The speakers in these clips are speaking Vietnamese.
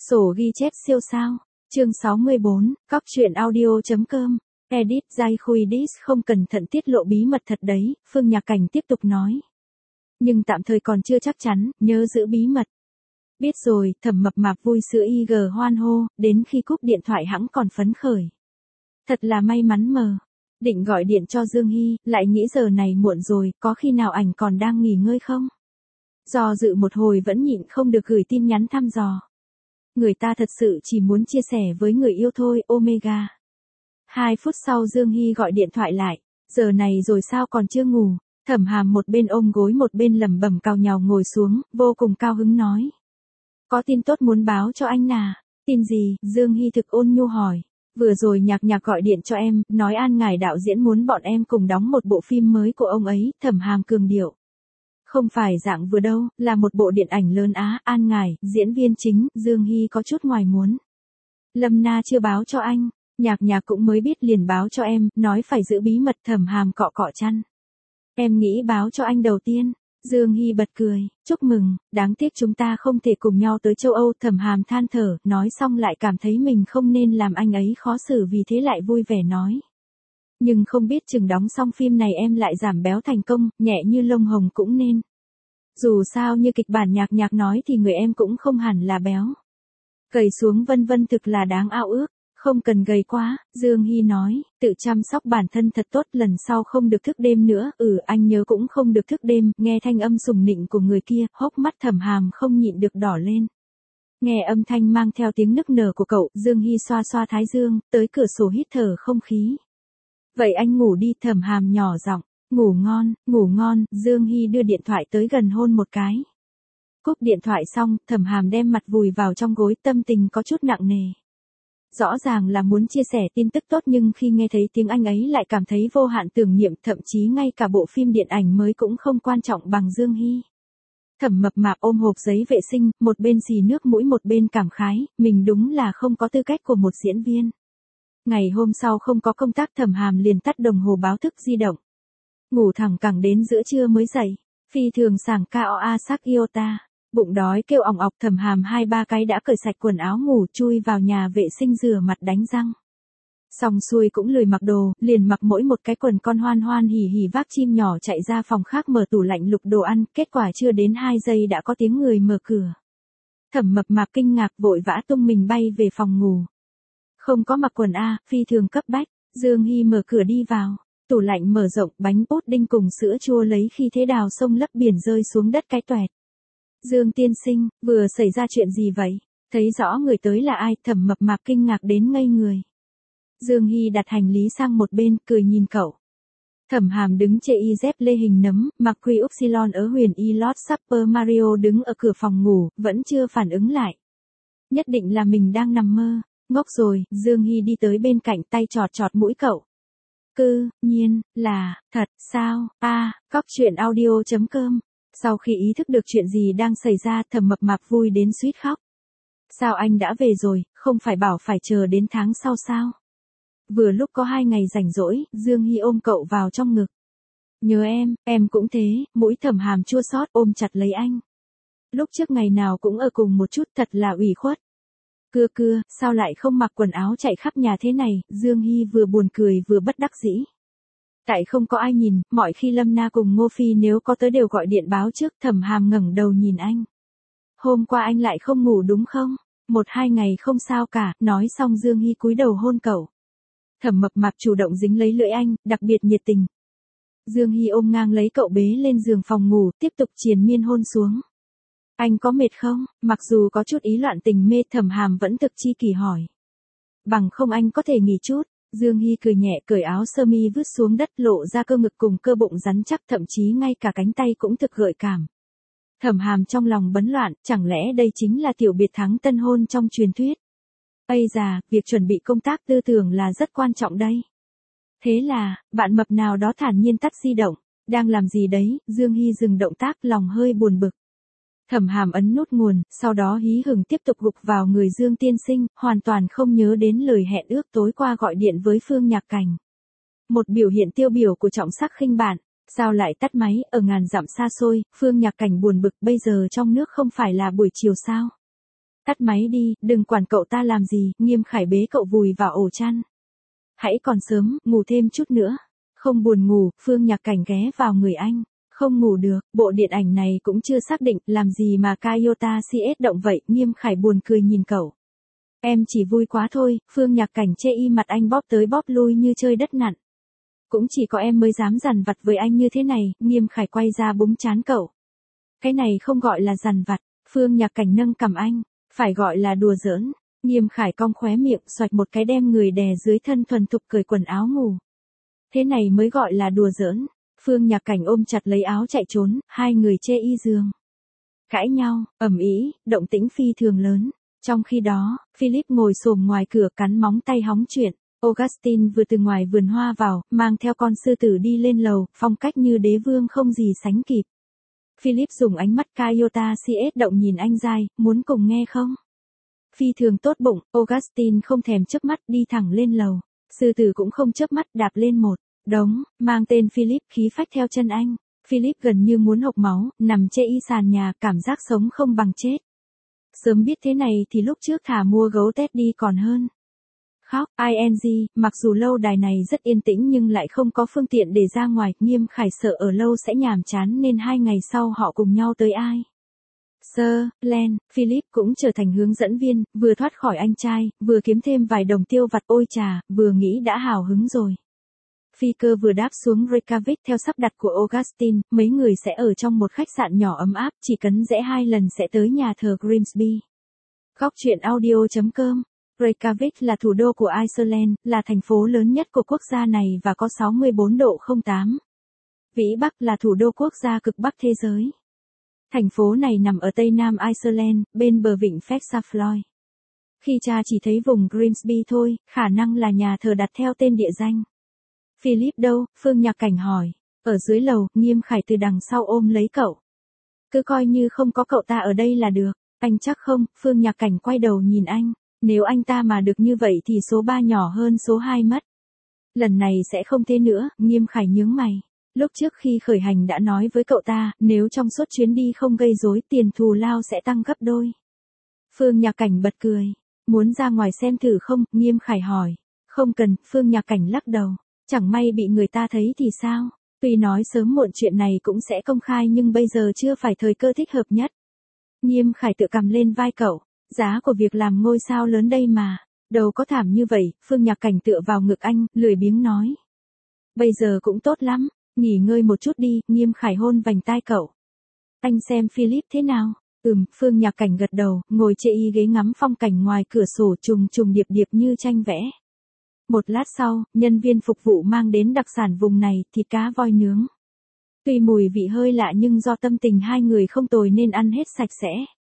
Sổ ghi chép siêu sao. Chương 64, Cóc truyện audio.com. Edit Giai Khui Dis không cẩn thận tiết lộ bí mật thật đấy, Phương Nhạc Cảnh tiếp tục nói. Nhưng tạm thời còn chưa chắc chắn, nhớ giữ bí mật. Biết rồi, Thẩm Mập Mạp vui sữa IG hoan hô, đến khi cúp điện thoại hẵng còn phấn khởi. Thật là may mắn mờ. Định gọi điện cho Dương Hy, lại nghĩ giờ này muộn rồi, có khi nào ảnh còn đang nghỉ ngơi không? Do dự một hồi vẫn nhịn không được gửi tin nhắn thăm dò. Người ta thật sự chỉ muốn chia sẻ với người yêu thôi, Omega. 2 phút sau Dương Hy gọi điện thoại lại. Giờ này rồi sao còn chưa ngủ? Thẩm Hàm một bên ôm gối một bên lẩm bẩm cào nhào ngồi xuống, vô cùng cao hứng nói. Có tin tốt muốn báo cho anh nà. Tin gì? Dương Hy thực ôn nhu hỏi. Vừa rồi Nhạc Nhạc gọi điện cho em, nói An Ngải đạo diễn muốn bọn em cùng đóng một bộ phim mới của ông ấy, Thẩm Hàm cường điệu. Không phải dạng vừa đâu, là một bộ điện ảnh lớn á, An Ngải, diễn viên chính, Dương Hy có chút ngoài muốn. Lâm Na chưa báo cho anh, Nhạc Nhạc cũng mới biết liền báo cho em, nói phải giữ bí mật. Thẩm Hàm cọ cọ chăn. Em nghĩ báo cho anh đầu tiên. Dương Hy bật cười, chúc mừng, đáng tiếc chúng ta không thể cùng nhau tới châu Âu. Thẩm Hàm than thở, nói xong lại cảm thấy mình không nên làm anh ấy khó xử, vì thế lại vui vẻ nói. Nhưng không biết chừng đóng xong phim này em lại giảm béo thành công, nhẹ như lông hồng cũng nên. Dù sao như kịch bản Nhạc Nhạc nói thì người em cũng không hẳn là béo. Gầy xuống vân vân thực là đáng ao ước. Không cần gầy quá, Dương Hy nói, tự chăm sóc bản thân thật tốt, lần sau không được thức đêm nữa. Anh nhớ cũng không được thức đêm. Nghe thanh âm sùng nịnh của người kia, hốc mắt Thẩm Hàm không nhịn được đỏ lên. Nghe âm thanh mang theo tiếng nức nở của cậu, Dương Hy xoa xoa thái dương, tới cửa sổ hít thở không khí. Vậy anh ngủ đi. Thẩm Hàm nhỏ giọng. Ngủ ngon. Dương Hy đưa điện thoại tới gần hôn một cái. Cúp điện thoại xong, Thẩm Hàm đem mặt vùi vào trong gối, tâm tình có chút nặng nề. Rõ ràng là muốn chia sẻ tin tức tốt, nhưng khi nghe thấy tiếng anh ấy lại cảm thấy vô hạn tưởng niệm, thậm chí ngay cả bộ phim điện ảnh mới cũng không quan trọng bằng Dương Hy. Thẩm Mập Mạp ôm hộp giấy vệ sinh, một bên xì nước mũi một bên cảm khái, mình đúng là không có tư cách của một diễn viên. Ngày hôm sau không có công tác, Thẩm Hàm liền tắt đồng hồ báo thức di động. Ngủ thẳng cẳng đến giữa trưa mới dậy, phi thường sảng Koa Sak Iota. Bụng đói kêu ỏng ọc, Thẩm Hàm 2-3 cái đã cởi sạch quần áo ngủ, chui vào nhà vệ sinh rửa mặt đánh răng. Xong xuôi cũng lười mặc đồ, liền mặc mỗi một cái quần con hoan hoan hỉ hỉ vác chim nhỏ chạy ra phòng khác mở tủ lạnh lục đồ ăn, kết quả chưa đến 2 giây đã có tiếng người mở cửa. Thẩm Mập Mạp kinh ngạc vội vã tung mình bay về phòng ngủ. Không có mặc quần a, phi thường cấp bách. Dương Hy mở cửa đi vào, tủ lạnh mở rộng, bánh pudding cùng sữa chua lấy khi thế đào sông lấp biển rơi xuống đất cái toẹt. Dương tiên sinh, vừa xảy ra chuyện gì vậy? Thấy rõ người tới là ai, Thẩm Mập Mạp kinh ngạc đến ngây người. Dương Hy đặt hành lý sang một bên, cười nhìn cậu. Thẩm Hàm đứng chê y dép lê hình nấm, mặc quy upsilon ở huyền y lót Super Mario đứng ở cửa phòng ngủ, vẫn chưa phản ứng lại. Nhất định là mình đang nằm mơ, ngốc rồi. Dương Hy đi tới bên cạnh, tay chọt chọt mũi cậu. Nhiên, là, thật, sao, Cóc truyện audio.com. Sau khi ý thức được chuyện gì đang xảy ra, Thẩm Mập Mạp vui đến suýt khóc. Sao anh đã về rồi, không phải bảo phải chờ đến tháng sau sao? Vừa lúc có 2 ngày rảnh rỗi, Dương Hy ôm cậu vào trong ngực. Nhớ em cũng thế. Mũi Thẩm Hàm chua xót ôm chặt lấy anh. Lúc trước ngày nào cũng ở cùng một chút, thật là ủy khuất. Cưa, sao lại không mặc quần áo chạy khắp nhà thế này? Dương Hy vừa buồn cười vừa bất đắc dĩ. Tại không có ai nhìn, mọi khi Lâm Na cùng Ngô Phi nếu có tới đều gọi điện báo trước. Thẩm Hàm ngẩng đầu nhìn anh. Hôm qua anh lại không ngủ đúng không? 1-2 ngày không sao cả. Nói xong Dương Hy cúi đầu hôn cậu. Thẩm Mập Mạp chủ động dính lấy lưỡi anh, đặc biệt nhiệt tình. Dương Hy ôm ngang lấy cậu bế lên giường phòng ngủ, tiếp tục triền miên hôn xuống. Anh có mệt không? Mặc dù có chút ý loạn tình mê, Thẩm Hàm vẫn thực chi kỳ hỏi. Bằng không anh có thể nghỉ chút. Dương Hy cười nhẹ, cởi áo sơ mi vứt xuống đất, lộ ra cơ ngực cùng cơ bụng rắn chắc, thậm chí ngay cả cánh tay cũng thực gợi cảm. Thẩm Hàm trong lòng bấn loạn, chẳng lẽ đây chính là tiểu biệt thắng tân hôn trong truyền thuyết? Ây da, việc chuẩn bị công tác tư tưởng là rất quan trọng đây. Thế là, bạn mập nào đó thản nhiên tắt di động. Đang làm gì đấy? Dương Hy dừng động tác, lòng hơi buồn bực. Thẩm Hàm ấn nút nguồn, sau đó hí hửng tiếp tục gục vào người Dương tiên sinh, hoàn toàn không nhớ đến lời hẹn ước tối qua gọi điện với Phương Nhạc Cảnh. Một biểu hiện tiêu biểu của trọng sắc khinh bạn. Sao lại tắt máy, ở ngàn dặm xa xôi? Phương Nhạc Cảnh buồn bực, bây giờ trong nước không phải là buổi chiều sao? Tắt máy đi, đừng quản cậu ta làm gì, Nghiêm Khải bế cậu vùi vào ổ chăn. Hãy còn sớm, ngủ thêm chút nữa. Không buồn ngủ, Phương Nhạc Cảnh ghé vào người anh. Không ngủ được, bộ điện ảnh này cũng chưa xác định, làm gì mà Toyota CS động vậy, Nghiêm Khải buồn cười nhìn cậu. Em chỉ vui quá thôi, Phương Nhạc Cảnh chê y mặt anh bóp tới bóp lui như chơi đất nặn. Cũng chỉ có em mới dám dằn vặt với anh như thế này, Nghiêm Khải quay ra búng trán cậu. Cái này không gọi là dằn vặt, Phương Nhạc Cảnh nâng cằm anh, phải gọi là đùa giỡn. Nghiêm Khải cong khóe miệng xoạch một cái đem người đè dưới thân thuần thục cởi quần áo ngủ. Thế này mới gọi là đùa giỡn. Phương Nhạc Cảnh ôm chặt lấy áo chạy trốn, hai người chê y giường. Cãi nhau, ầm ĩ, động tĩnh phi thường lớn. Trong khi đó, Philip ngồi xổm ngoài cửa cắn móng tay hóng chuyện. Augustine vừa từ ngoài vườn hoa vào, mang theo con sư tử đi lên lầu, phong cách như đế vương không gì sánh kịp. Philip dùng ánh mắt Toyota CS động nhìn anh dai, muốn cùng nghe không? Phi thường tốt bụng, Augustine không thèm chớp mắt đi thẳng lên lầu. Sư tử cũng không chớp mắt đạp lên một đống, mang tên Philip khí phách theo chân anh. Philip gần như muốn hộc máu, nằm chê y sàn nhà, cảm giác sống không bằng chết. Sớm biết thế này thì lúc trước thả mua gấu Tết đi còn hơn. Khóc, ing, mặc dù lâu đài này rất yên tĩnh nhưng lại không có phương tiện để ra ngoài, Nghiêm Khải sợ ở lâu sẽ nhàm chán nên 2 ngày sau họ cùng nhau tới ai. Sir, Len, Philip cũng trở thành hướng dẫn viên, vừa thoát khỏi anh trai, vừa kiếm thêm vài đồng tiêu vặt ôi trà, vừa nghĩ đã hào hứng rồi. Phi cơ vừa đáp xuống Reykjavik theo sắp đặt của Augustine, mấy người sẽ ở trong một khách sạn nhỏ ấm áp, chỉ cấn rẽ 2 lần sẽ tới nhà thờ Grimsby. Góc truyện audio.com. Reykjavik là thủ đô của Iceland, là thành phố lớn nhất của quốc gia này và có 64 độ 08. Vĩ Bắc là thủ đô quốc gia cực Bắc thế giới. Thành phố này nằm ở tây nam Iceland, bên bờ vịnh Faxaflói. Khi cha chỉ thấy vùng Grimsby thôi, khả năng là nhà thờ đặt theo tên địa danh. Philip đâu? Phương Nhạc Cảnh hỏi. Ở dưới lầu, Nghiêm Khải từ đằng sau ôm lấy cậu. Cứ coi như không có cậu ta ở đây là được. Anh chắc không? Phương Nhạc Cảnh quay đầu nhìn anh. Nếu anh ta mà được như vậy thì số 3 nhỏ hơn số 2 mất. Lần này sẽ không thế nữa, Nghiêm Khải nhướng mày. Lúc trước khi khởi hành đã nói với cậu ta, nếu trong suốt chuyến đi không gây rối tiền thù lao sẽ tăng gấp đôi. Phương Nhạc Cảnh bật cười. Muốn ra ngoài xem thử không? Nghiêm Khải hỏi. Không cần, Phương Nhạc Cảnh lắc đầu. Chẳng may bị người ta thấy thì sao? Tuy nói sớm muộn chuyện này cũng sẽ công khai nhưng bây giờ chưa phải thời cơ thích hợp nhất. Nghiêm Khải tự cầm lên vai cậu. Giá của việc làm ngôi sao lớn đây mà. Đâu có thảm như vậy, Phương Nhạc Cảnh tựa vào ngực anh, lười biếng nói. Bây giờ cũng tốt lắm, nghỉ ngơi một chút đi, Nghiêm Khải hôn vành tai cậu. Anh xem Philip thế nào? Phương Nhạc Cảnh gật đầu, ngồi chê y ghế ngắm phong cảnh ngoài cửa sổ trùng trùng điệp điệp như tranh vẽ. Một lát sau, nhân viên phục vụ mang đến đặc sản vùng này, thịt cá voi nướng. Tuy mùi vị hơi lạ nhưng do tâm tình hai người không tồi nên ăn hết sạch sẽ.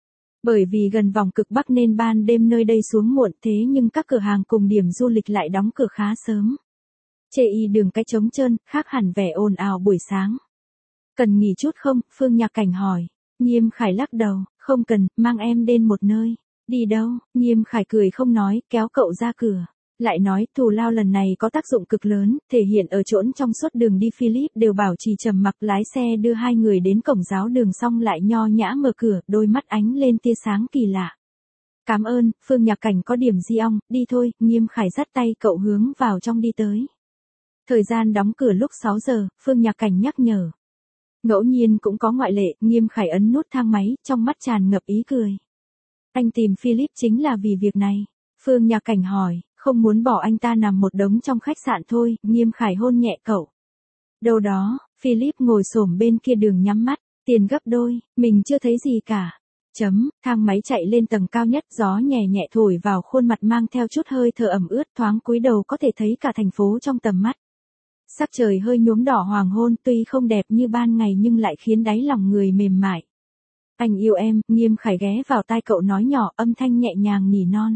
Bởi vì gần vòng cực Bắc nên ban đêm nơi đây xuống muộn thế nhưng các cửa hàng cùng điểm du lịch lại đóng cửa khá sớm. Chê y đường cái trống trơn, khác hẳn vẻ ồn ào buổi sáng. Cần nghỉ chút không? Phương Nhạc Cảnh hỏi. Nghiêm Khải lắc đầu, không cần, mang em đến một nơi. Đi đâu? Nghiêm Khải cười không nói, kéo cậu ra cửa. Lại nói, thù lao lần này có tác dụng cực lớn, thể hiện ở chỗ trong suốt đường đi Philip đều bảo trì trầm mặc lái xe đưa hai người đến cổng giáo đường xong lại nho nhã mở cửa, đôi mắt ánh lên tia sáng kỳ lạ. Cảm ơn, Phương Nhạc Cảnh có điểm di ong, đi thôi, Nghiêm Khải dắt tay cậu hướng vào trong đi tới. Thời gian đóng cửa lúc 6 giờ, Phương Nhạc Cảnh nhắc nhở. Ngẫu nhiên cũng có ngoại lệ, Nghiêm Khải ấn nút thang máy, trong mắt tràn ngập ý cười. Anh tìm Philip chính là vì việc này. Phương Nhạc Cảnh hỏi. Không muốn bỏ anh ta nằm một đống trong khách sạn thôi, Nghiêm Khải hôn nhẹ cậu. Đâu đó, Philip ngồi xổm bên kia đường nhắm mắt, tiền gấp đôi, mình chưa thấy gì cả. Thang máy chạy lên tầng cao nhất, gió nhẹ nhẹ thổi vào khuôn mặt mang theo chút hơi thở ẩm ướt, thoáng cúi đầu có thể thấy cả thành phố trong tầm mắt. Sắc trời hơi nhuốm đỏ hoàng hôn, tuy không đẹp như ban ngày nhưng lại khiến đáy lòng người mềm mại. Anh yêu em, Nghiêm Khải ghé vào tai cậu nói nhỏ, âm thanh nhẹ nhàng nỉ non.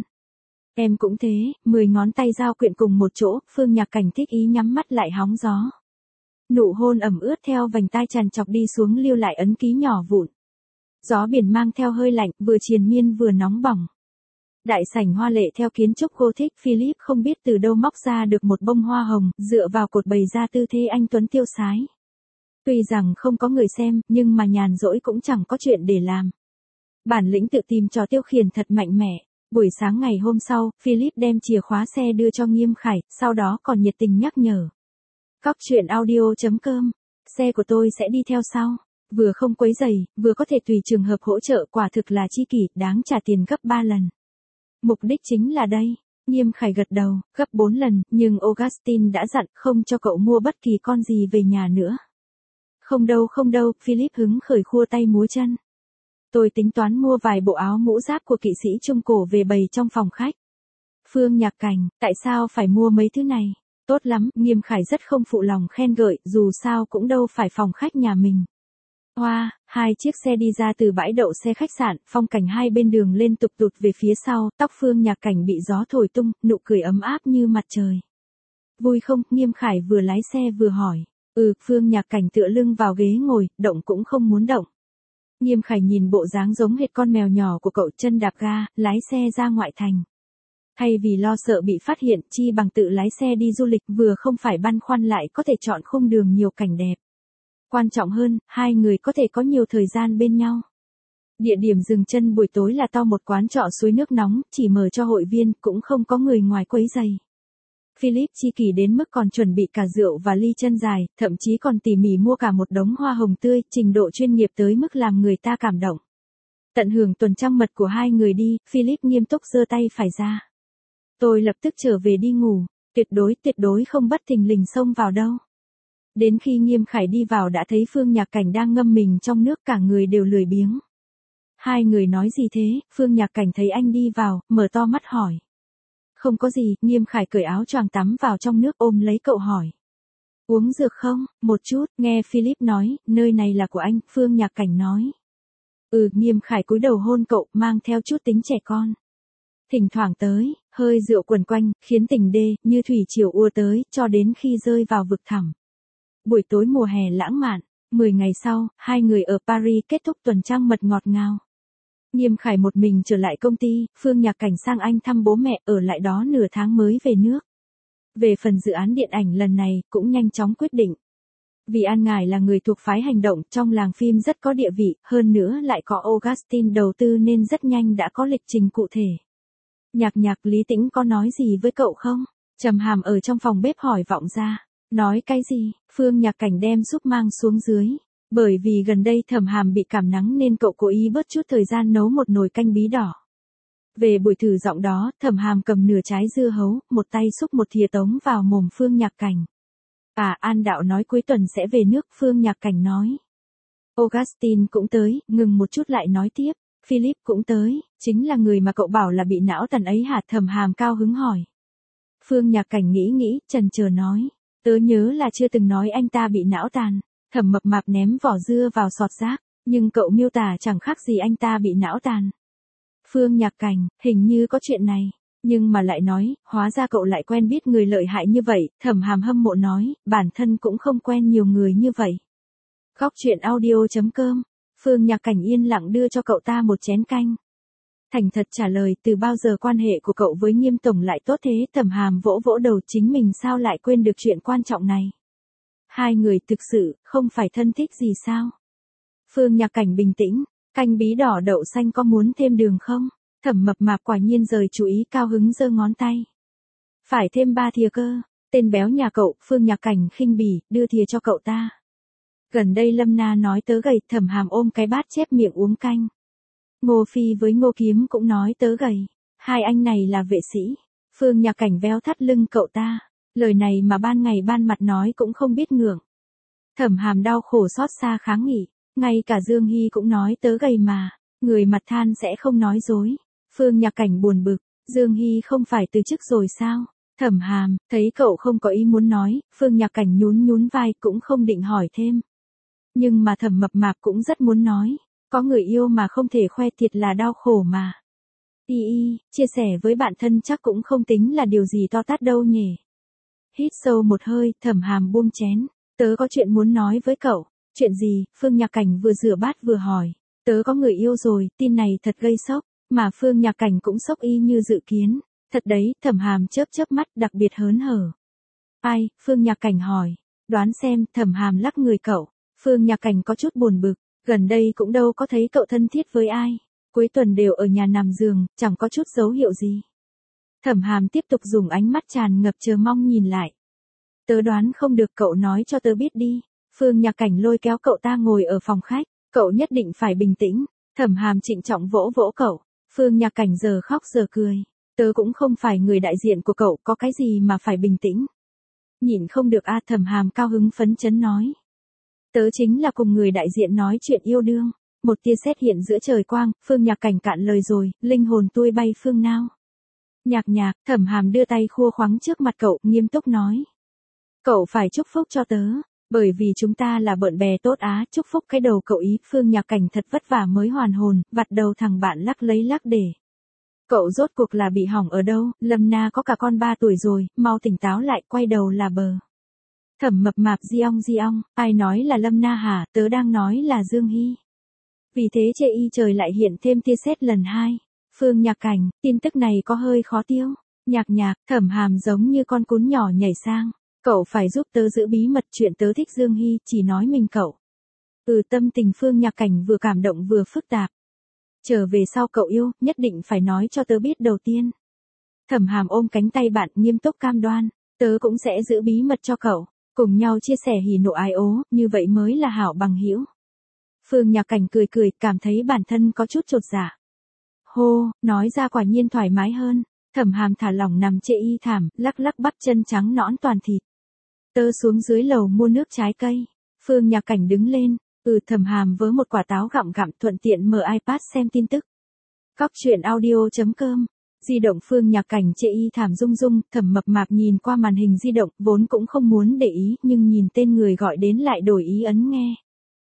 Em cũng thế, 10 ngón tay giao quyện cùng một chỗ, Phương Nhạc Cảnh thích ý nhắm mắt lại hóng gió. Nụ hôn ẩm ướt theo vành tai tràn chọc đi xuống lưu lại ấn ký nhỏ vụn. Gió biển mang theo hơi lạnh, vừa triền miên vừa nóng bỏng. Đại sảnh hoa lệ theo kiến trúc Gothic, Philip không biết từ đâu móc ra được một bông hoa hồng, dựa vào cột bày ra tư thế anh tuấn tiêu sái. Tuy rằng không có người xem, nhưng mà nhàn rỗi cũng chẳng có chuyện để làm. Bản lĩnh tự tìm trò tiêu khiển thật mạnh mẽ. Buổi sáng ngày hôm sau, Philip đem chìa khóa xe đưa cho Nghiêm Khải, sau đó còn nhiệt tình nhắc nhở. Cóc truyện audio.com, xe của tôi sẽ đi theo sau. Vừa không quấy rầy, vừa có thể tùy trường hợp hỗ trợ, quả thực là chi kỷ, đáng trả tiền gấp 3 lần. Mục đích chính là đây. Nghiêm Khải gật đầu, gấp 4 lần, nhưng Augustine đã dặn không cho cậu mua bất kỳ con gì về nhà nữa. Không đâu, Philip hứng khởi khua tay múa chân. Tôi tính toán mua vài bộ áo mũ giáp của kỵ sĩ Trung Cổ về bày trong phòng khách. Phương Nhạc Cảnh, tại sao phải mua mấy thứ này? Tốt lắm, Nghiêm Khải rất không phụ lòng khen ngợi, dù sao cũng đâu phải phòng khách nhà mình. Hoa, hai chiếc xe đi ra từ bãi đậu xe khách sạn, phong cảnh hai bên đường lên tục tụt về phía sau, tóc Phương Nhạc Cảnh bị gió thổi tung, nụ cười ấm áp như mặt trời. Vui không? Nghiêm Khải vừa lái xe vừa hỏi. Phương Nhạc Cảnh tựa lưng vào ghế ngồi, động cũng không muốn động. Nghiêm Khải nhìn bộ dáng giống hệt con mèo nhỏ của cậu, chân đạp ga, lái xe ra ngoại thành. Thay vì lo sợ bị phát hiện, chi bằng tự lái xe đi du lịch, vừa không phải băn khoăn lại có thể chọn khung đường nhiều cảnh đẹp. Quan trọng hơn, hai người có thể có nhiều thời gian bên nhau. Địa điểm dừng chân buổi tối là to một quán trọ suối nước nóng, chỉ mở cho hội viên, cũng không có người ngoài quấy rầy. Philip chi kỷ đến mức còn chuẩn bị cả rượu và ly chân dài, thậm chí còn tỉ mỉ mua cả một đống hoa hồng tươi, trình độ chuyên nghiệp tới mức làm người ta cảm động. Tận hưởng tuần trăng mật của hai người đi, Philip nghiêm túc giơ tay phải ra. Tôi lập tức trở về đi ngủ, tuyệt đối không bất thình lình xông vào đâu. Đến khi Nghiêm Khải đi vào đã thấy Phương Nhạc Cảnh đang ngâm mình trong nước, cả người đều lười biếng. Hai người nói gì thế? Phương Nhạc Cảnh thấy anh đi vào, mở to mắt hỏi. Không có gì, Nghiêm Khải cởi áo choàng tắm vào trong nước ôm lấy cậu hỏi. Uống dược không? Một chút, nghe Philip nói, nơi này là của anh, Phương Nhạc Cảnh nói. Nghiêm Khải cúi đầu hôn cậu, mang theo chút tính trẻ con. Thỉnh thoảng tới, hơi rượu quần quanh, khiến tình đê, như thủy triều ùa tới, cho đến khi rơi vào vực thẳm. Buổi tối mùa hè lãng mạn, 10 ngày sau, hai người ở Paris kết thúc tuần trăng mật ngọt ngào. Nghiêm Khải một mình trở lại công ty, Phương Nhạc Cảnh sang Anh thăm bố mẹ, ở lại đó nửa tháng mới về nước. Về phần dự án điện ảnh lần này, cũng nhanh chóng quyết định. Vì An Ngải là người thuộc phái hành động, trong làng phim rất có địa vị, hơn nữa lại có Augustine đầu tư nên rất nhanh đã có lịch trình cụ thể. Nhạc, Lý Tĩnh có nói gì với cậu không? Trầm Hàm ở trong phòng bếp hỏi vọng ra. Nói cái gì? Phương Nhạc Cảnh đem súp mang xuống dưới. Bởi vì gần đây Thẩm Hàm bị cảm nắng nên cậu cố ý bớt chút thời gian nấu một nồi canh bí đỏ. Về buổi thử giọng đó, Thẩm Hàm cầm nửa trái dưa hấu, một tay xúc một thìa tống vào mồm Phương Nhạc Cảnh. An Đạo nói cuối tuần sẽ về nước, Phương Nhạc Cảnh nói. Augustine cũng tới, ngừng một chút lại nói tiếp. Philip cũng tới, chính là người mà cậu bảo là bị não tàn ấy hả? Thẩm Hàm cao hứng hỏi. Phương Nhạc Cảnh nghĩ, chần chờ nói. Tớ nhớ là chưa từng nói anh ta bị não tàn. Thẩm Mập Mạp ném vỏ dưa vào sọt rác, nhưng cậu miêu tả chẳng khác gì anh ta bị não tàn. Phương Nhạc Cảnh, hình như có chuyện này, nhưng mà lại nói, hóa ra cậu lại quen biết người lợi hại như vậy. Thẩm Hàm hâm mộ nói, bản thân cũng không quen nhiều người như vậy. Cóc truyện audio.com, Phương Nhạc Cảnh yên lặng đưa cho cậu ta một chén canh. Thành thật trả lời, từ bao giờ quan hệ của cậu với Nghiêm tổng lại tốt thế? Thẩm Hàm vỗ vỗ đầu, chính mình sao lại quên được chuyện quan trọng này. Hai người thực sự không phải thân thích gì sao? Phương Nhạc Cảnh bình tĩnh, canh bí đỏ đậu xanh có muốn thêm đường không? Thẩm Mập Mạp quả nhiên rời chú ý, cao hứng giơ ngón tay. Phải thêm 3 thìa cơ, tên béo nhà cậu. Phương Nhạc Cảnh khinh bỉ, đưa thìa cho cậu ta. Gần đây Lâm Na nói tớ gầy. Thẩm Hàm ôm cái bát chép miệng uống canh. Ngô Phi với Ngô Kiếm cũng nói tớ gầy. Hai anh này là vệ sĩ. Phương Nhạc Cảnh véo thắt lưng cậu ta. Lời này mà ban ngày ban mặt nói cũng không biết ngượng. Thẩm Hàm đau khổ xót xa kháng nghị. Ngay cả Dương Hy cũng nói tớ gầy mà. Người mặt than sẽ không nói dối. Phương Nhạc Cảnh buồn bực. Dương Hy không phải từ chức rồi sao? Thẩm Hàm, thấy cậu không có ý muốn nói, Phương Nhạc Cảnh nhún vai, cũng không định hỏi thêm. Nhưng mà Thẩm Mập Mạp cũng rất muốn nói. Có người yêu mà không thể khoe thiệt là đau khổ mà. Chia sẻ với bạn thân chắc cũng không tính là điều gì to tát đâu nhỉ. Hít sâu một hơi, Thẩm Hàm buông chén. Tớ có chuyện muốn nói với cậu. Chuyện gì? Phương Nhạc Cảnh vừa rửa bát vừa hỏi. Tớ có người yêu rồi, tin này thật gây sốc. Mà Phương Nhạc Cảnh cũng sốc y như dự kiến. Thật đấy, Thẩm Hàm chớp mắt đặc biệt hớn hở. Ai? Phương Nhạc Cảnh hỏi. Đoán xem. Thẩm Hàm lắc người cậu. Phương Nhạc Cảnh có chút buồn bực. Gần đây cũng đâu có thấy cậu thân thiết với ai. Cuối tuần đều ở nhà nằm giường, chẳng có chút dấu hiệu gì. Thẩm Hàm tiếp tục dùng ánh mắt tràn ngập chờ mong nhìn lại. Tớ đoán không được, cậu nói cho tớ biết đi. Phương Nhạc Cảnh lôi kéo cậu ta ngồi ở phòng khách. Cậu nhất định phải bình tĩnh. Thẩm Hàm trịnh trọng vỗ vỗ cậu. Phương Nhạc Cảnh giờ khóc giờ cười. Tớ cũng không phải người đại diện của cậu, có cái gì mà phải bình tĩnh. Nhịn không được a, Thẩm Hàm cao hứng phấn chấn nói. Tớ chính là cùng người đại diện nói chuyện yêu đương. Một tia sét hiện giữa trời quang, Phương Nhạc Cảnh cạn lời rồi, linh hồn tôi bay phương nào. Nhạc nhạc, Thẩm Hàm đưa tay khua khoắng trước mặt cậu, nghiêm túc nói. Cậu phải chúc phúc cho tớ, bởi vì chúng ta là bạn bè tốt á, chúc phúc cái đầu cậu ý. Phương Nhạc Cảnh thật vất vả mới hoàn hồn, vặt đầu thằng bạn lắc lấy lắc để. Cậu rốt cuộc là bị hỏng ở đâu, Lâm Na có cả con 3 tuổi rồi, mau tỉnh táo lại, quay đầu là bờ. Thẩm Mập Mạp di ong, ai nói là Lâm Na hả, tớ đang nói là Dương Hy. Vì thế chê y trời lại hiện thêm tia sét lần 2. Phương Nhạc Cảnh, tin tức này có hơi khó tiêu. Nhạc nhạc, Thẩm Hàm giống như con cún nhỏ nhảy sang. Cậu phải giúp tớ giữ bí mật chuyện tớ thích Dương Hy, chỉ nói mình cậu. Tâm tình Phương Nhạc Cảnh vừa cảm động vừa phức tạp. Trở về sau cậu yêu, nhất định phải nói cho tớ biết đầu tiên. Thẩm Hàm ôm cánh tay bạn nghiêm túc cam đoan. Tớ cũng sẽ giữ bí mật cho cậu. Cùng nhau chia sẻ hỉ nộ ái ố, như vậy mới là hảo bằng hữu. Phương Nhạc Cảnh cười cười, cảm thấy bản thân có chút chột dạ. Hô, nói ra quả nhiên thoải mái hơn. Thẩm Hàm thả lỏng nằm chê y thảm, lắc lắc bắp chân trắng nõn toàn thịt. Tớ xuống dưới lầu mua nước trái cây. Phương Nhạc Cảnh đứng lên. Thẩm Hàm vớ một quả táo gặm gặm, thuận tiện mở iPad xem tin tức. Cóc truyện audio.com. Di động. Phương Nhạc Cảnh chê y thảm rung rung, Thẩm Mập Mạp nhìn qua màn hình di động, vốn cũng không muốn để ý, nhưng nhìn tên người gọi đến lại đổi ý ấn nghe.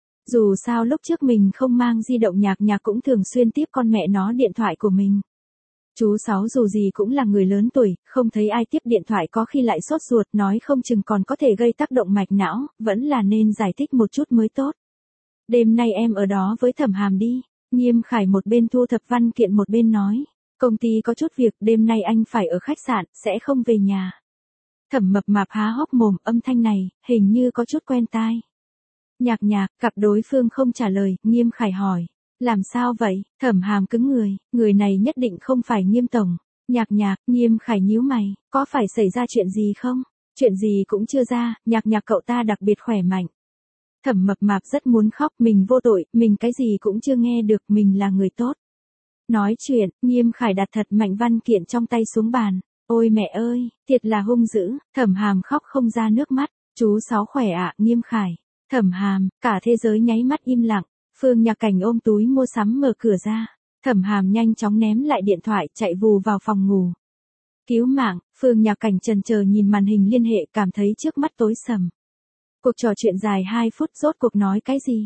Dù sao lúc trước mình không mang di động, Nhạc Nhạc cũng thường xuyên tiếp con mẹ nó điện thoại của mình. Chú Sáu dù gì cũng là người lớn tuổi, không thấy ai tiếp điện thoại có khi lại sốt ruột, nói không chừng còn có thể gây tác động mạch não, vẫn là nên giải thích một chút mới tốt. Đêm nay em ở đó với Thẩm Hàm đi. Nghiêm Khải một bên thu thập văn kiện một bên nói. Công ty có chút việc, đêm nay anh phải ở khách sạn, sẽ không về nhà. Thẩm Mập Mạp há hốc mồm, âm thanh này, hình như có chút quen tai. Nhạc nhạc, gặp đối phương không trả lời, Nghiêm Khải hỏi. Làm sao vậy? Thẩm Hàm cứng người này nhất định không phải Nghiêm tổng. Nhạc nhạc, Nghiêm Khải nhíu mày, có phải xảy ra chuyện gì không? Chuyện gì cũng chưa ra, nhạc nhạc cậu ta đặc biệt khỏe mạnh. Thẩm Mập Mạp rất muốn khóc, mình vô tội, mình cái gì cũng chưa nghe được, mình là người tốt. Nói chuyện, Nghiêm Khải đặt thật mạnh văn kiện trong tay xuống bàn. Ôi mẹ ơi, thiệt là hung dữ. Thẩm Hàm khóc không ra nước mắt. Chú Sáu khỏe ạ, Nghiêm Khải. Thẩm Hàm, cả thế giới nháy mắt im lặng. Phương Nhạc Cảnh ôm túi mua sắm mở cửa ra. Thẩm Hàm nhanh chóng ném lại điện thoại, chạy vù vào phòng ngủ. Cứu mạng. Phương Nhạc Cảnh chần chờ nhìn màn hình liên hệ, cảm thấy trước mắt tối sầm. Cuộc trò chuyện dài 2 phút, rốt cuộc nói cái gì?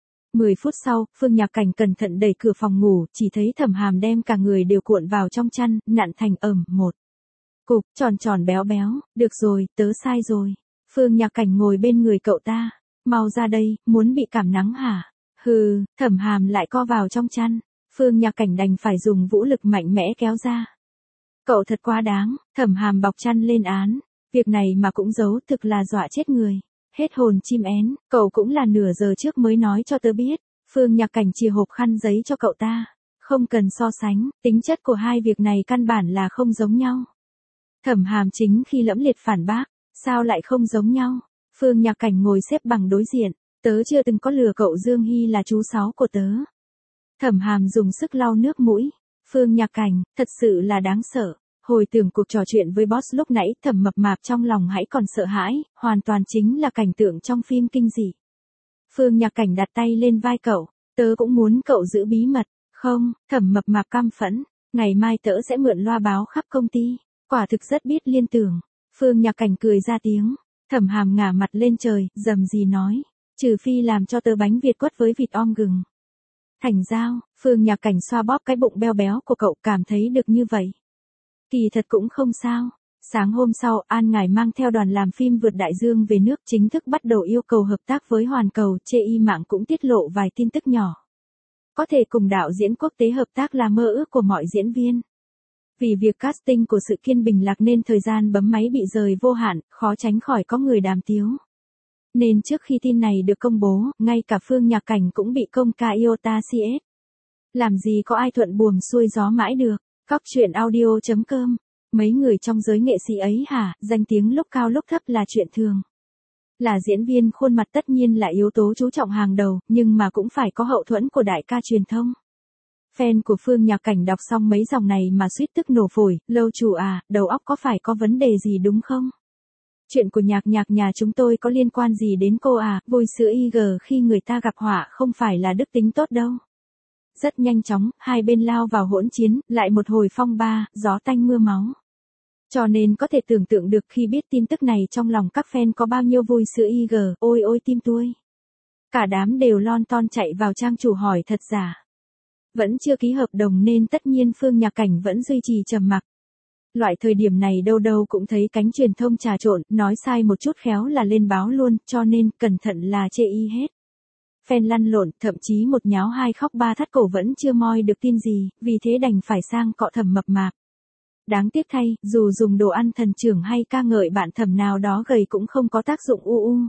10 phút sau, Phương Nhạc Cảnh cẩn thận đẩy cửa phòng ngủ, chỉ thấy Thẩm Hàm đem cả người đều cuộn vào trong chăn, nặn thành một cục tròn tròn béo béo. Được rồi, tớ sai rồi. Phương Nhạc Cảnh ngồi bên người cậu ta. Mau ra đây, muốn bị cảm nắng hả? Hừ. Thẩm Hàm lại co vào trong chăn. Phương Nhạc Cảnh đành phải dùng vũ lực mạnh mẽ kéo ra. Cậu thật quá đáng. Thẩm Hàm bọc chăn lên án. Việc này mà cũng giấu, thực là dọa chết người. Hết hồn chim én, cậu cũng là nửa giờ trước mới nói cho tớ biết. Phương Nhạc Cảnh chia hộp khăn giấy cho cậu ta. Không cần so sánh, tính chất của hai việc này căn bản là không giống nhau. Thẩm Hàm chính khi lẫm liệt phản bác, sao lại không giống nhau? Phương Nhạc Cảnh ngồi xếp bằng đối diện, tớ chưa từng có lừa cậu, Dương Hy là chú Sáu của tớ. Thẩm Hàm dùng sức lau nước mũi. Phương Nhạc Cảnh, thật sự là đáng sợ. Hồi tưởng cuộc trò chuyện với boss lúc nãy, Thẩm Mập Mạp trong lòng hãy còn sợ hãi, hoàn toàn chính là cảnh tượng trong phim kinh dị. Phương Nhạc Cảnh đặt tay lên vai cậu, tớ cũng muốn cậu giữ bí mật. Không, Thẩm Mập Mạp căm phẫn, ngày mai tớ sẽ mượn loa báo khắp công ty. Quả thực rất biết liên tưởng. Phương Nhạc Cảnh cười ra tiếng. Thẩm Hàm ngả mặt lên trời, rầm rì nói, trừ phi làm cho tớ bánh Việt quất với vịt om gừng. Thành giao. Phương Nhạc Cảnh xoa bóp cái bụng beo béo của cậu, cảm thấy được như vậy. Kỳ thật cũng không sao. Sáng hôm sau, An Ngải mang theo đoàn làm phim vượt đại dương về nước, chính thức bắt đầu yêu cầu hợp tác với Hoàn Cầu. Chê y mạng cũng tiết lộ vài tin tức nhỏ. Có thể cùng đạo diễn quốc tế hợp tác là mơ ước của mọi diễn viên. Vì việc casting của Sự Kiên Bình Lạc nên thời gian bấm máy bị rời vô hạn, khó tránh khỏi có người đàm tiếu. Nên trước khi tin này được công bố, ngay cả Phương Nhạc Cảnh cũng bị công ca Iota CS Làm gì có ai thuận buồm xuôi gió mãi được. Cóc truyện audio.com. Mấy người trong giới nghệ sĩ ấy hả, danh tiếng lúc cao lúc thấp là chuyện thường. Là diễn viên khuôn mặt tất nhiên là yếu tố chú trọng hàng đầu, nhưng mà cũng phải có hậu thuẫn của đại ca truyền thông. Fan của Phương Nhạc Cảnh đọc xong mấy dòng này mà suýt tức nổ phổi, lâu chủ à, đầu óc có phải có vấn đề gì đúng không? Chuyện của nhạc nhà chúng tôi có liên quan gì đến cô à, vui sữa IG khi người ta gặp họa không phải là đức tính tốt đâu. Rất nhanh chóng, hai bên lao vào hỗn chiến, lại một hồi phong ba, gió tanh mưa máu. Cho nên có thể tưởng tượng được khi biết tin tức này trong lòng các fan có bao nhiêu vui sữa IG, ôi ôi tim tôi. Cả đám đều lon ton chạy vào trang chủ hỏi thật giả. Vẫn chưa ký hợp đồng nên tất nhiên Phương Nhạc Cảnh vẫn duy trì trầm mặc. Loại thời điểm này đâu đâu cũng thấy cánh truyền thông trà trộn, nói sai một chút khéo là lên báo luôn, cho nên cẩn thận là chê y hết. Fan lăn lộn, thậm chí một nháo hai khóc ba thắt cổ vẫn chưa moi được tin gì, vì thế đành phải sang cọ Thẩm Mập Mạp. Đáng tiếc thay, dù dùng đồ ăn thần trưởng hay ca ngợi bạn Thẩm nào đó gầy cũng không có tác dụng u.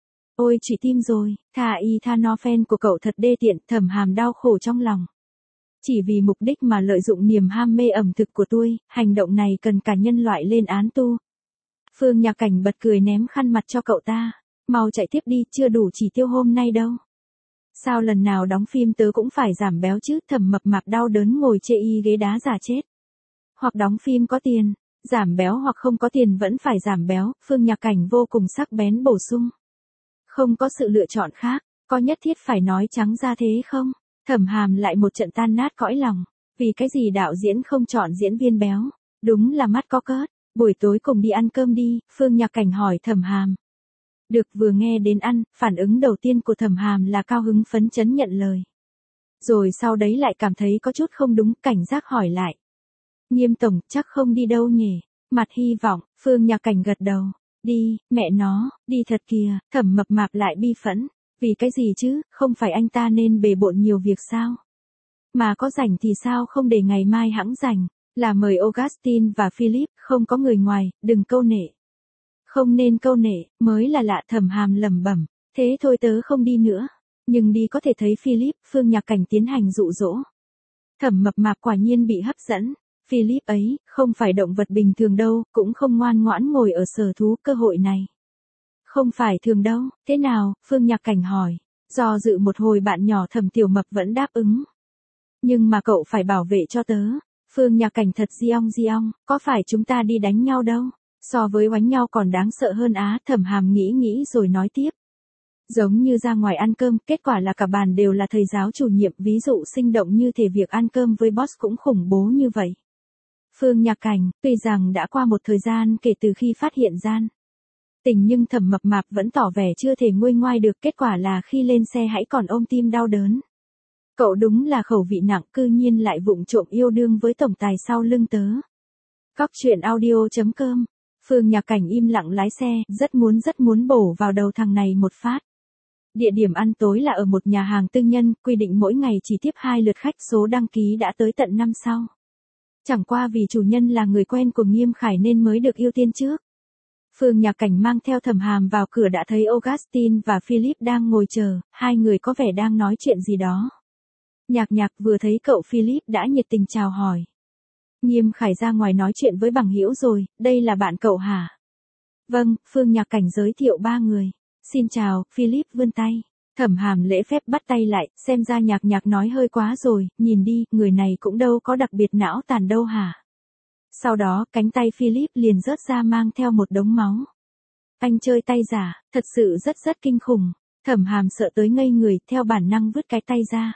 Ôi chỉ tim rồi, tha y tha no, fan của cậu thật đê tiện, Thẩm Hàm đau khổ trong lòng. Chỉ vì mục đích mà lợi dụng niềm ham mê ẩm thực của tôi, hành động này cần cả nhân loại lên án tu. Phương Nhạc Cảnh bật cười ném khăn mặt cho cậu ta. Mau chạy tiếp đi, chưa đủ chỉ tiêu hôm nay đâu. Sao lần nào đóng phim tớ cũng phải giảm béo chứ, Thẩm Mập Mạp đau đớn ngồi chê y ghế đá giả chết. Hoặc đóng phim có tiền, giảm béo hoặc không có tiền vẫn phải giảm béo, Phương Nhạc Cảnh vô cùng sắc bén bổ sung. Không có sự lựa chọn khác, có nhất thiết phải nói trắng ra thế không? Thẩm Hàm lại một trận tan nát cõi lòng. Vì cái gì đạo diễn không chọn diễn viên béo? Đúng là mắt có cớt. Buổi tối cùng đi ăn cơm đi, Phương Nhạc Cảnh hỏi Thẩm Hàm. Được, vừa nghe đến ăn, phản ứng đầu tiên của Thẩm Hàm là cao hứng phấn chấn nhận lời. Rồi sau đấy lại cảm thấy có chút không đúng, cảnh giác hỏi lại. Nghiêm tổng, chắc không đi đâu nhỉ? Mặt hy vọng, Phương Nhạc Cảnh gật đầu. Đi, mẹ nó, đi thật kìa, Thẩm Mập Mạp lại bi phẫn. Vì cái gì chứ, không phải anh ta nên bề bộn nhiều việc sao? Mà có rảnh thì sao không để ngày mai hẵng rảnh, là mời Augustine và Philip, không có người ngoài, đừng câu nệ. Không nên câu nệ, mới là lạ, Thẩm Hàm lẩm bẩm, thế thôi tớ không đi nữa. Nhưng đi có thể thấy Philip, Phương Nhạc Cảnh tiến hành dụ dỗ. Thẩm Mập Mạp quả nhiên bị hấp dẫn. Philip ấy, không phải động vật bình thường đâu, cũng không ngoan ngoãn ngồi ở sở thú, cơ hội này. Không phải thường đâu, thế nào, Phương Nhạc Cảnh hỏi. Do dự một hồi bạn nhỏ Thẩm Tiểu Mập vẫn đáp ứng. Nhưng mà cậu phải bảo vệ cho tớ. Phương Nhạc Cảnh thật di ong, có phải chúng ta đi đánh nhau đâu. So với oánh nhau còn đáng sợ hơn á, Thẩm Hàm nghĩ rồi nói tiếp. Giống như ra ngoài ăn cơm, kết quả là cả bàn đều là thầy giáo chủ nhiệm, ví dụ sinh động như thể việc ăn cơm với boss cũng khủng bố như vậy. Phương Nhạc Cảnh, tuy rằng đã qua một thời gian kể từ khi phát hiện gian tình nhưng Thẩm Mập Mạp vẫn tỏ vẻ chưa thể nguôi ngoai được, kết quả là khi lên xe hãy còn ôm tim đau đớn. Cậu đúng là khẩu vị nặng, cư nhiên lại vụng trộm yêu đương với tổng tài sau lưng tớ. Cóc truyện audio.com. Phương Nhạc Cảnh im lặng lái xe, rất muốn bổ vào đầu thằng này một phát. Địa điểm ăn tối là ở một nhà hàng tư nhân, quy định mỗi ngày chỉ tiếp 2 lượt khách, số đăng ký đã tới tận năm sau. Chẳng qua vì chủ nhân là người quen của Nghiêm Khải nên mới được ưu tiên trước. Phương Nhạc Cảnh mang theo Thẩm Hàm vào cửa đã thấy Augustine và Philip đang ngồi chờ, hai người có vẻ đang nói chuyện gì đó. Nhạc vừa thấy cậu Philip đã nhiệt tình chào hỏi. Nghiêm Khải ra ngoài nói chuyện với bằng hữu rồi, đây là bạn cậu hả? Vâng, Phương Nhạc Cảnh giới thiệu 3 người. Xin chào, Philip vươn tay. Thẩm Hàm lễ phép bắt tay lại, xem ra Nhạc nói hơi quá rồi, nhìn đi, người này cũng đâu có đặc biệt não tàn đâu hả? Sau đó, cánh tay Philip liền rớt ra mang theo một đống máu. Anh chơi tay giả, thật sự rất kinh khủng. Thẩm Hàm sợ tới ngây người, theo bản năng vứt cái tay ra.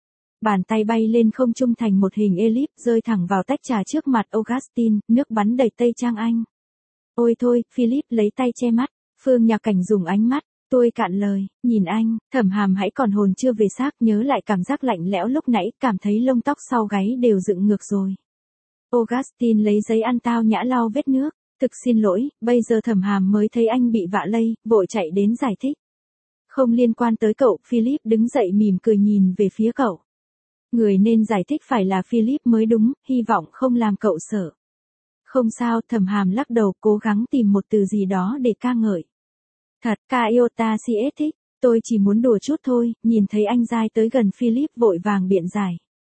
Bàn tay bay lên không trung thành một hình elip, rơi thẳng vào tách trà trước mặt Augustine, nước bắn đầy Tây Trang Anh. Ôi thôi, Philip lấy tay che mắt. Phương Nhạc Cảnh dùng ánh mắt, tôi cạn lời, nhìn anh. Thẩm Hàm hãy còn hồn chưa về xác, nhớ lại cảm giác lạnh lẽo lúc nãy, cảm thấy lông tóc sau gáy đều dựng ngược rồi. Augustine lấy giấy ăn tao nhã lau vết nước. Thực xin lỗi, bây giờ Thẩm Hàm mới thấy anh bị vạ lây, vội chạy đến giải thích. Không liên quan tới cậu, Philip đứng dậy mỉm cười nhìn về phía cậu. Người nên giải thích phải là Philip mới đúng, hy vọng không làm cậu sợ. Không sao, Thẩm Hàm lắc đầu, cố gắng tìm một từ gì đó để ca ngợi. Thật, ca yêu ta si thích, tôi chỉ muốn đùa chút thôi, nhìn thấy anh dai tới gần Philip vội vàng biện giải.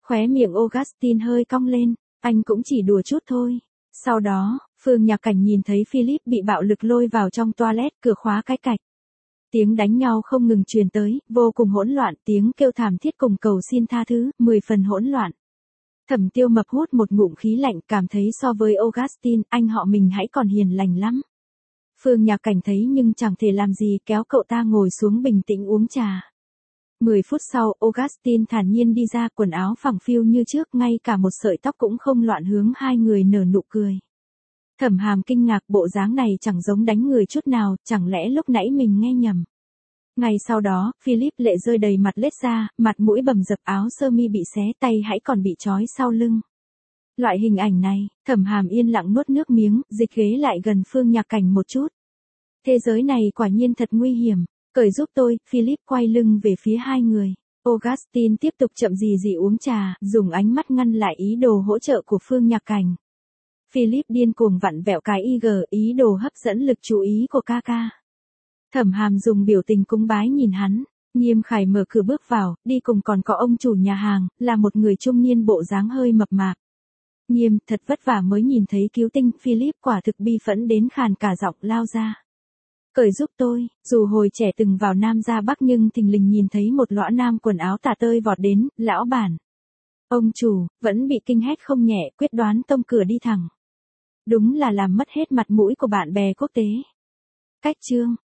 Khóe miệng Augustine hơi cong lên, anh cũng chỉ đùa chút thôi. Sau đó, Phương Nhạc Cảnh nhìn thấy Philip bị bạo lực lôi vào trong toilet, cửa khóa cái cạch. Tiếng đánh nhau không ngừng truyền tới, vô cùng hỗn loạn, tiếng kêu thảm thiết cùng cầu xin tha thứ, 10 phần hỗn loạn. Thẩm Tiêu Mập hút một ngụm khí lạnh, cảm thấy so với Augustine, anh họ mình hãy còn hiền lành lắm. Phương Nhạc Cảnh thấy nhưng chẳng thể làm gì, kéo cậu ta ngồi xuống bình tĩnh uống trà. 10 phút sau, Augustine thản nhiên đi ra, quần áo phẳng phiu như trước, ngay cả một sợi tóc cũng không loạn, hướng hai người nở nụ cười. Thẩm Hàm kinh ngạc, bộ dáng này chẳng giống đánh người chút nào, chẳng lẽ lúc nãy mình nghe nhầm. Ngày sau đó, Philip lệ rơi đầy mặt lết ra, mặt mũi bầm dập, áo sơ mi bị xé, tay hãy còn bị trói sau lưng. Loại hình ảnh này, Thẩm Hàm yên lặng nuốt nước miếng, dịch ghế lại gần Phương Nhạc Cảnh một chút. Thế giới này quả nhiên thật nguy hiểm, cởi giúp tôi, Philip quay lưng về phía hai người. Augustine tiếp tục chậm gì uống trà, dùng ánh mắt ngăn lại ý đồ hỗ trợ của Phương Nhạc Cảnh. Philip điên cuồng vặn vẹo cái IG, ý đồ hấp dẫn lực chú ý của ca. Thẩm Hàm dùng biểu tình cúng bái nhìn hắn. Nghiêm Khải mở cửa bước vào, đi cùng còn có ông chủ nhà hàng, là một người trung niên bộ dáng hơi mập mạp. Nghiêm, thật vất vả mới nhìn thấy cứu tinh, Philip quả thực bi phẫn đến khàn cả giọng, lao ra. Cởi giúp tôi, dù hồi trẻ từng vào Nam ra Bắc nhưng thình lình nhìn thấy một lõa nam quần áo tả tơi vọt đến, lão bản. Ông chủ, vẫn bị kinh hét không nhẹ, quyết đoán tông cửa đi thẳng. Đúng là làm mất hết mặt mũi của bạn bè quốc tế. Cách chương